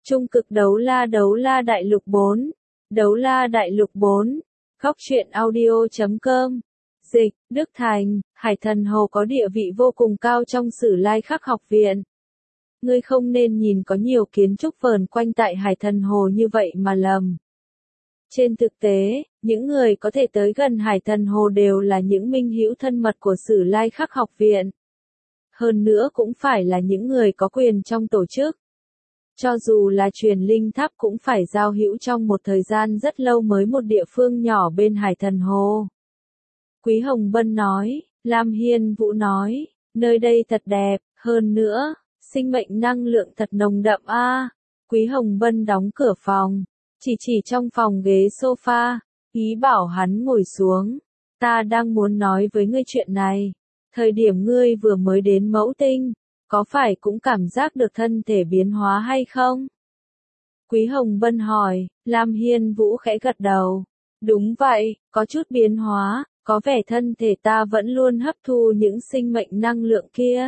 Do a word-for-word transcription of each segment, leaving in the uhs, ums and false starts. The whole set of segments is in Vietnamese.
Trung cực đấu la đấu la đại lục bốn. Đấu la đại lục bốn. Góc truyện audio chấm com. Dịch, Đức Thành, Hải Thần Hồ có địa vị vô cùng cao trong Sử Lai Khắc học viện. Ngươi không nên nhìn có nhiều kiến trúc vờn quanh tại Hải Thần Hồ như vậy mà lầm. Trên thực tế, những người có thể tới gần Hải Thần Hồ đều là những minh hữu thân mật của Sử Lai Khắc học viện. Hơn nữa cũng phải là những người có quyền trong tổ chức. Cho dù là truyền linh tháp cũng phải giao hữu trong một thời gian rất lâu mới một địa phương nhỏ bên Hải Thần Hồ. Quý Hồng Bân nói, Lam Hiên Vũ nói, nơi đây thật đẹp, hơn nữa, sinh mệnh năng lượng thật nồng đậm a. À. Quý Hồng Bân đóng cửa phòng, chỉ chỉ trong phòng ghế sofa, ý bảo hắn ngồi xuống. Ta đang muốn nói với ngươi chuyện này. Thời điểm ngươi vừa mới đến Mẫu Tinh, có phải cũng cảm giác được thân thể biến hóa hay không? Quý Hồng Bân hỏi, Lam Hiên Vũ khẽ gật đầu. Đúng vậy, có chút biến hóa, có vẻ thân thể ta vẫn luôn hấp thu những sinh mệnh năng lượng kia.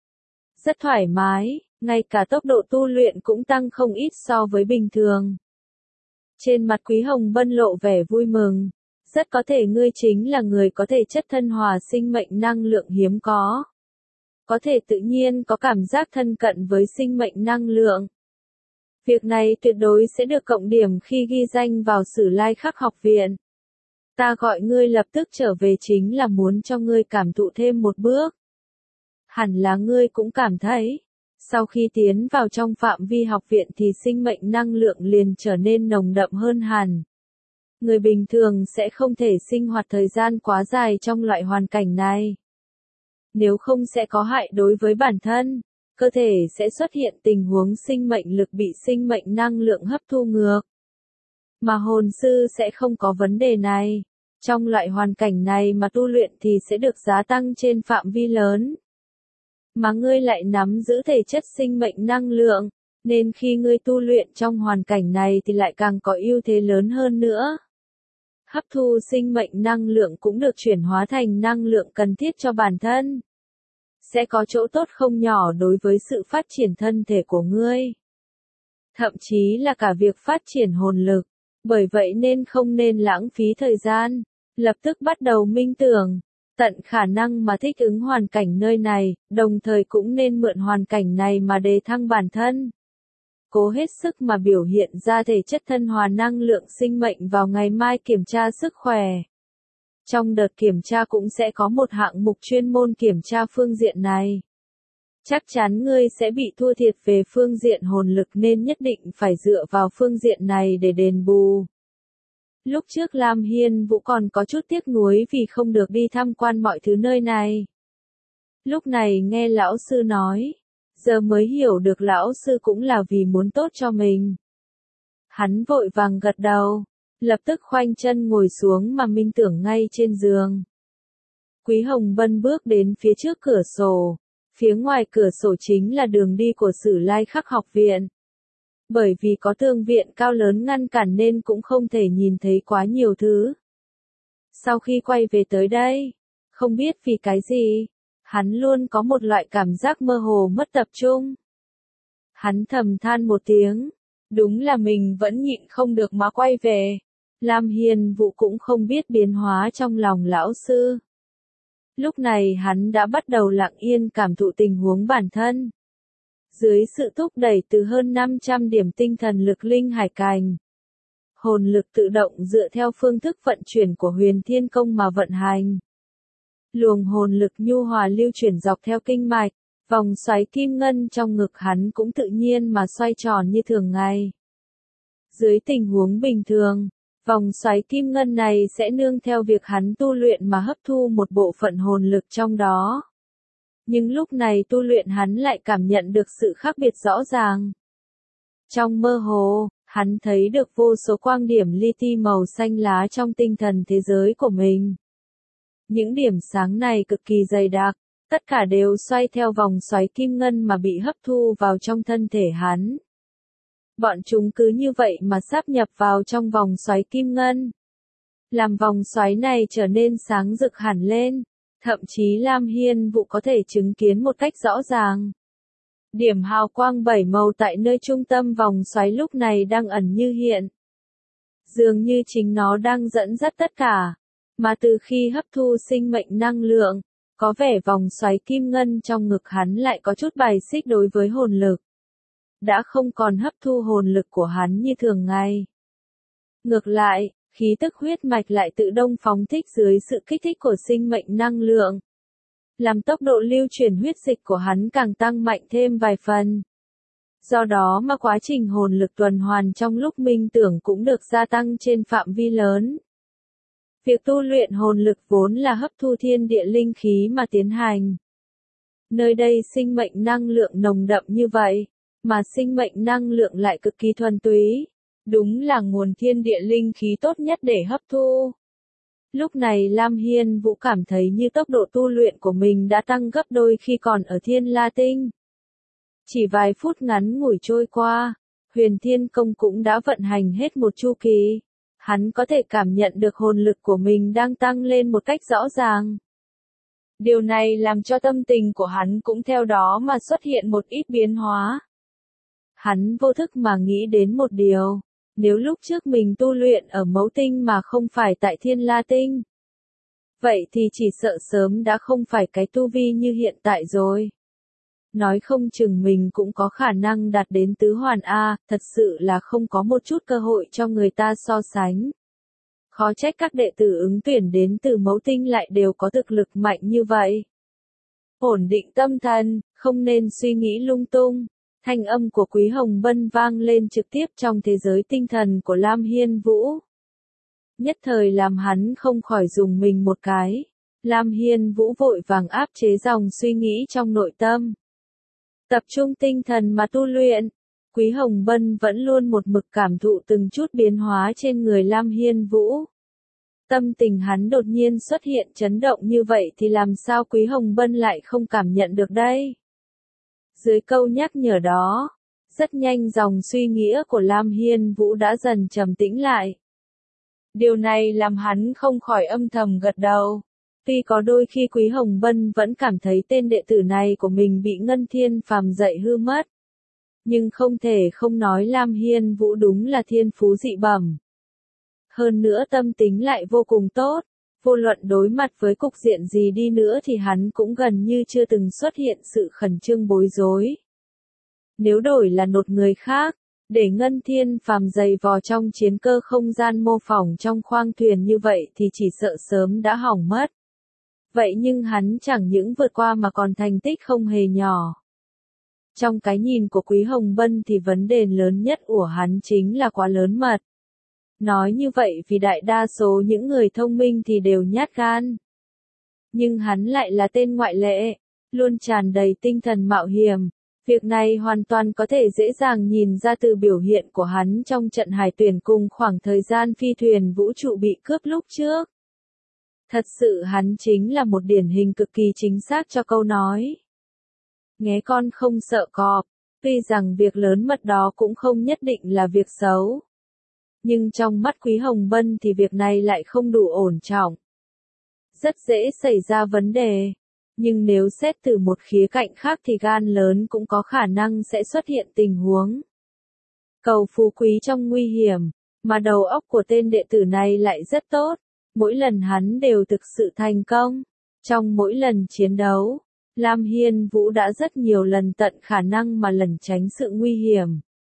Rất thoải mái, ngay cả tốc độ tu luyện cũng tăng không ít so với bình thường. Trên mặt Quý Hồng Bân lộ vẻ vui mừng. Rất có thể ngươi chính là người có thể chất thân hòa sinh mệnh năng lượng hiếm có. Có thể tự nhiên có cảm giác thân cận với sinh mệnh năng lượng. Việc này tuyệt đối sẽ được cộng điểm khi ghi danh vào Sử Lai Khắc học viện. Ta gọi ngươi lập tức trở về chính là muốn cho ngươi cảm thụ thêm một bước. Hẳn là ngươi cũng cảm thấy, sau khi tiến vào trong phạm vi học viện thì sinh mệnh năng lượng liền trở nên nồng đậm hơn hẳn. Người bình thường sẽ không thể sinh hoạt thời gian quá dài trong loại hoàn cảnh này. Nếu không sẽ có hại đối với bản thân, cơ thể sẽ xuất hiện tình huống sinh mệnh lực bị sinh mệnh năng lượng hấp thu ngược. Mà hồn sư sẽ không có vấn đề này. Trong loại hoàn cảnh này mà tu luyện thì sẽ được gia tăng trên phạm vi lớn. Mà ngươi lại nắm giữ thể chất sinh mệnh năng lượng, nên khi ngươi tu luyện trong hoàn cảnh này thì lại càng có ưu thế lớn hơn nữa. Hấp thu sinh mệnh năng lượng cũng được chuyển hóa thành năng lượng cần thiết cho bản thân. Sẽ có chỗ tốt không nhỏ đối với sự phát triển thân thể của ngươi. Thậm chí là cả việc phát triển hồn lực. Bởi vậy nên không nên lãng phí thời gian. Lập tức bắt đầu minh tưởng. Tận khả năng mà thích ứng hoàn cảnh nơi này, đồng thời cũng nên mượn hoàn cảnh này mà đề thăng bản thân. Cố hết sức mà biểu hiện ra thể chất thân hòa năng lượng sinh mệnh vào ngày mai kiểm tra sức khỏe. Trong đợt kiểm tra cũng sẽ có một hạng mục chuyên môn kiểm tra phương diện này. Chắc chắn ngươi sẽ bị thua thiệt về phương diện hồn lực nên nhất định phải dựa vào phương diện này để đền bù. Lúc trước Lam Hiên Vũ còn có chút tiếc nuối vì không được đi tham quan mọi thứ nơi này. Lúc này nghe lão sư nói, giờ mới hiểu được lão sư cũng là vì muốn tốt cho mình. Hắn vội vàng gật đầu, lập tức khoanh chân ngồi xuống mà minh tưởng ngay trên giường. Quý Hồng Bân bước đến phía trước cửa sổ, phía ngoài cửa sổ chính là đường đi của Sử Lai Khắc học viện. Bởi vì có tường viện cao lớn ngăn cản nên cũng không thể nhìn thấy quá nhiều thứ. Sau khi quay về tới đây, không biết vì cái gì, hắn luôn có một loại cảm giác mơ hồ mất tập trung. Hắn thầm than một tiếng, đúng là mình vẫn nhịn không được mà quay về. Lam Hiên Vũ cũng không biết biến hóa trong lòng lão sư. Lúc này hắn đã bắt đầu lặng yên cảm thụ tình huống bản thân. Dưới sự thúc đẩy từ hơn năm trăm điểm tinh thần lực linh hải cành, hồn lực tự động dựa theo phương thức vận chuyển của Huyền Thiên Công mà vận hành. Luồng hồn lực nhu hòa lưu chuyển dọc theo kinh mạch, vòng xoáy kim ngân trong ngực hắn cũng tự nhiên mà xoay tròn như thường ngày. Dưới tình huống bình thường, vòng xoáy kim ngân này sẽ nương theo việc hắn tu luyện mà hấp thu một bộ phận hồn lực trong đó. Nhưng lúc này tu luyện hắn lại cảm nhận được sự khác biệt rõ ràng. Trong mơ hồ, hắn thấy được vô số quang điểm li ti màu xanh lá trong tinh thần thế giới của mình. Những điểm sáng này cực kỳ dày đặc, tất cả đều xoay theo vòng xoáy kim ngân mà bị hấp thu vào trong thân thể hắn. Bọn chúng cứ như vậy mà sáp nhập vào trong vòng xoáy kim ngân. Làm vòng xoáy này trở nên sáng rực hẳn lên. Thậm chí Lam Hiên Vũ có thể chứng kiến một cách rõ ràng. Điểm hào quang bảy màu tại nơi trung tâm vòng xoáy lúc này đang ẩn như hiện. Dường như chính nó đang dẫn dắt tất cả. Mà từ khi hấp thu sinh mệnh năng lượng, có vẻ vòng xoáy kim ngân trong ngực hắn lại có chút bài xích đối với hồn lực. Đã không còn hấp thu hồn lực của hắn như thường ngày. Ngược lại, khí tức huyết mạch lại tự động phóng thích dưới sự kích thích của sinh mệnh năng lượng. Làm tốc độ lưu chuyển huyết dịch của hắn càng tăng mạnh thêm vài phần. Do đó mà quá trình hồn lực tuần hoàn trong lúc minh tưởng cũng được gia tăng trên phạm vi lớn. Việc tu luyện hồn lực vốn là hấp thu thiên địa linh khí mà tiến hành. Nơi đây sinh mệnh năng lượng nồng đậm như vậy, mà sinh mệnh năng lượng lại cực kỳ thuần túy. Đúng là nguồn thiên địa linh khí tốt nhất để hấp thu. Lúc này Lam Hiên Vũ cảm thấy như tốc độ tu luyện của mình đã tăng gấp đôi khi còn ở Thiên La Tinh. Chỉ vài phút ngắn ngủi trôi qua, Huyền Thiên Công cũng đã vận hành hết một chu kỳ. Hắn có thể cảm nhận được hồn lực của mình đang tăng lên một cách rõ ràng. Điều này làm cho tâm tình của hắn cũng theo đó mà xuất hiện một ít biến hóa. Hắn vô thức mà nghĩ đến một điều. Nếu lúc trước mình tu luyện ở Mẫu Tinh mà không phải tại Thiên La Tinh, vậy thì chỉ sợ sớm đã không phải cái tu vi như hiện tại rồi. Nói không chừng mình cũng có khả năng đạt đến tứ hoàn A, thật sự là không có một chút cơ hội cho người ta so sánh. Khó trách các đệ tử ứng tuyển đến từ Mẫu Tinh lại đều có thực lực mạnh như vậy. Ổn định tâm thần, không nên suy nghĩ lung tung. Thanh âm của Quý Hồng Bân vang lên trực tiếp trong thế giới tinh thần của Lam Hiên Vũ. Nhất thời làm hắn không khỏi dùng mình một cái. Lam Hiên Vũ vội vàng áp chế dòng suy nghĩ trong nội tâm. Tập trung tinh thần mà tu luyện. Quý Hồng Bân vẫn luôn một mực cảm thụ từng chút biến hóa trên người Lam Hiên Vũ. Tâm tình hắn đột nhiên xuất hiện chấn động như vậy thì làm sao Quý Hồng Bân lại không cảm nhận được đây? Dưới câu nhắc nhở đó, rất nhanh dòng suy nghĩ của Lam Hiên Vũ đã dần trầm tĩnh lại. Điều này làm hắn không khỏi âm thầm gật đầu. Tuy có đôi khi Quý Hồng Bân vẫn cảm thấy tên đệ tử này của mình bị Ngân Thiên Phàm dạy hư mất. Nhưng không thể không nói Lam Hiên Vũ đúng là thiên phú dị bẩm. Hơn nữa tâm tính lại vô cùng tốt. Vô luận đối mặt với cục diện gì đi nữa thì hắn cũng gần như chưa từng xuất hiện sự khẩn trương bối rối. Nếu đổi là một người khác, để Ngân Thiên Phàm giày vò trong chiến cơ không gian mô phỏng trong khoang thuyền như vậy thì chỉ sợ sớm đã hỏng mất. Vậy nhưng hắn chẳng những vượt qua mà còn thành tích không hề nhỏ. Trong cái nhìn của Quý Hồng Bân thì vấn đề lớn nhất của hắn chính là quá lớn mật. Nói như vậy vì đại đa số những người thông minh thì đều nhát gan. Nhưng hắn lại là tên ngoại lệ, luôn tràn đầy tinh thần mạo hiểm. Việc này hoàn toàn có thể dễ dàng nhìn ra từ biểu hiện của hắn trong trận hải tuyển cùng khoảng thời gian phi thuyền vũ trụ bị cướp lúc trước. Thật sự hắn chính là một điển hình cực kỳ chính xác cho câu nói. Nghé con không sợ cọp, tuy rằng việc lớn mật đó cũng không nhất định là việc xấu. Nhưng trong mắt Quý Hồng Bân thì việc này lại không đủ ổn trọng. Rất dễ xảy ra vấn đề. Nhưng nếu xét từ một khía cạnh khác thì gan lớn cũng có khả năng sẽ xuất hiện tình huống. Cầu phú quý trong nguy hiểm, mà đầu óc của tên đệ tử này lại rất tốt. Mỗi lần hắn đều thực sự thành công. Trong mỗi lần chiến đấu, Lam Hiên Vũ đã rất nhiều lần tận khả năng mà lẩn tránh sự nguy hiểm.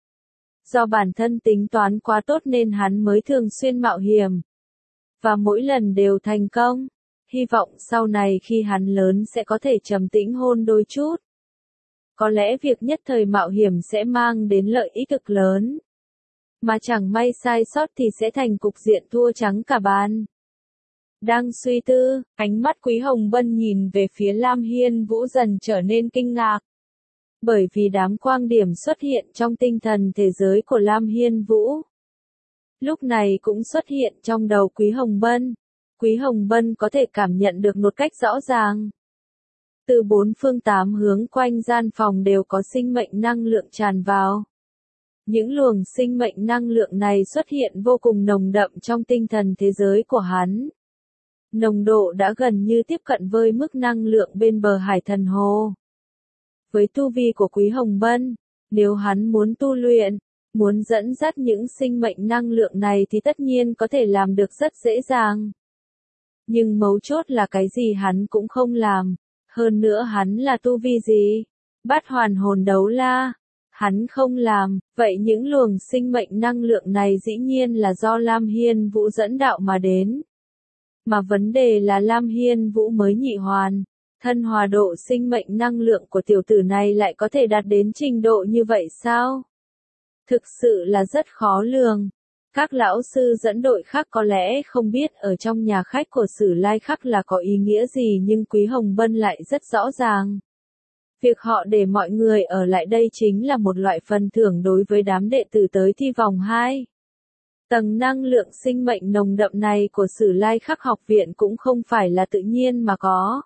Do bản thân tính toán quá tốt nên hắn mới thường xuyên mạo hiểm. Và mỗi lần đều thành công. Hy vọng sau này khi hắn lớn sẽ có thể trầm tĩnh hơn đôi chút. Có lẽ việc nhất thời mạo hiểm sẽ mang đến lợi ích cực lớn. Mà chẳng may sai sót thì sẽ thành cục diện thua trắng cả bàn. Đang suy tư, ánh mắt Quý Hồng Bân nhìn về phía Lam Hiên Vũ dần trở nên kinh ngạc. Bởi vì đám quang điểm xuất hiện trong tinh thần thế giới của Lam Hiên Vũ. Lúc này cũng xuất hiện trong đầu Quý Hồng Bân. Quý Hồng Bân có thể cảm nhận được một cách rõ ràng. Từ bốn phương tám hướng quanh gian phòng đều có sinh mệnh năng lượng tràn vào. Những luồng sinh mệnh năng lượng này xuất hiện vô cùng nồng đậm trong tinh thần thế giới của hắn. Nồng độ đã gần như tiếp cận với mức năng lượng bên bờ hải thần hồ. Với tu vi của Quý Hồng Bân, nếu hắn muốn tu luyện, muốn dẫn dắt những sinh mệnh năng lượng này thì tất nhiên có thể làm được rất dễ dàng. Nhưng mấu chốt là cái gì hắn cũng không làm. Hơn nữa hắn là tu vi gì? Bát hoàn hồn đấu la. Hắn không làm, vậy những luồng sinh mệnh năng lượng này dĩ nhiên là do Lam Hiên Vũ dẫn đạo mà đến. Mà vấn đề là Lam Hiên Vũ mới nhị hoàn. Thân hòa độ sinh mệnh năng lượng của tiểu tử này lại có thể đạt đến trình độ như vậy sao? Thực sự là rất khó lường. Các lão sư dẫn đội khác có lẽ không biết ở trong nhà khách của Sử Lai Khắc là có ý nghĩa gì, nhưng Quý Hồng Bân lại rất rõ ràng. Việc họ để mọi người ở lại đây chính là một loại phần thưởng đối với đám đệ tử tới thi vòng hai. Tầng năng lượng sinh mệnh nồng đậm này của Sử Lai Khắc học viện cũng không phải là tự nhiên mà có.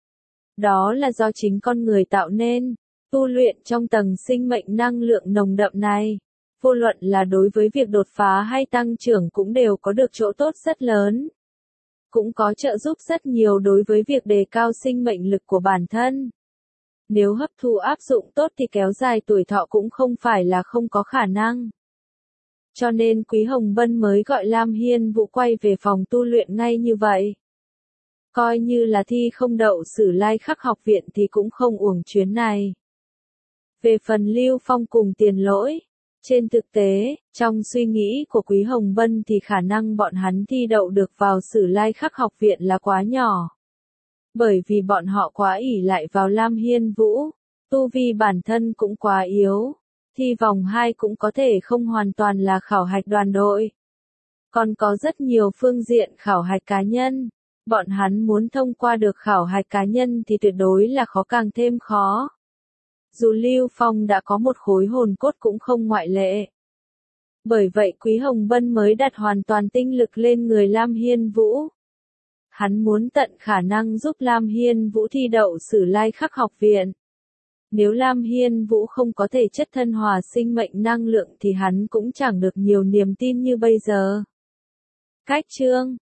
Đó là do chính con người tạo nên. Tu luyện trong tầng sinh mệnh năng lượng nồng đậm này, vô luận là đối với việc đột phá hay tăng trưởng cũng đều có được chỗ tốt rất lớn. Cũng có trợ giúp rất nhiều đối với việc đề cao sinh mệnh lực của bản thân. Nếu hấp thu áp dụng tốt thì kéo dài tuổi thọ cũng không phải là không có khả năng. Cho nên Quý Hồng Bân mới gọi Lam Hiên Vũ quay về phòng tu luyện ngay như vậy. Coi như là thi không đậu Sử Lai Khắc học viện thì cũng không uổng chuyến này. Về phần Lưu Phong cùng Tiền Lỗi, trên thực tế, trong suy nghĩ của Quý Hồng Bân thì khả năng bọn hắn thi đậu được vào Sử Lai Khắc học viện là quá nhỏ. Bởi vì bọn họ quá ỷ lại vào Lam Hiên Vũ, tu vi bản thân cũng quá yếu, thi vòng hai cũng có thể không hoàn toàn là khảo hạch đoàn đội. Còn có rất nhiều phương diện khảo hạch cá nhân, bọn hắn muốn thông qua được khảo hạch cá nhân thì tuyệt đối là khó càng thêm khó. Dù Lưu Phong đã có một khối hồn cốt cũng không ngoại lệ. Bởi vậy Quý Hồng Bân mới đặt hoàn toàn tinh lực lên người Lam Hiên Vũ. Hắn muốn tận khả năng giúp Lam Hiên Vũ thi đậu Sử Lai Khắc học viện. Nếu Lam Hiên Vũ không có thể chất thân hòa sinh mệnh năng lượng thì hắn cũng chẳng được nhiều niềm tin như bây giờ. Cách chương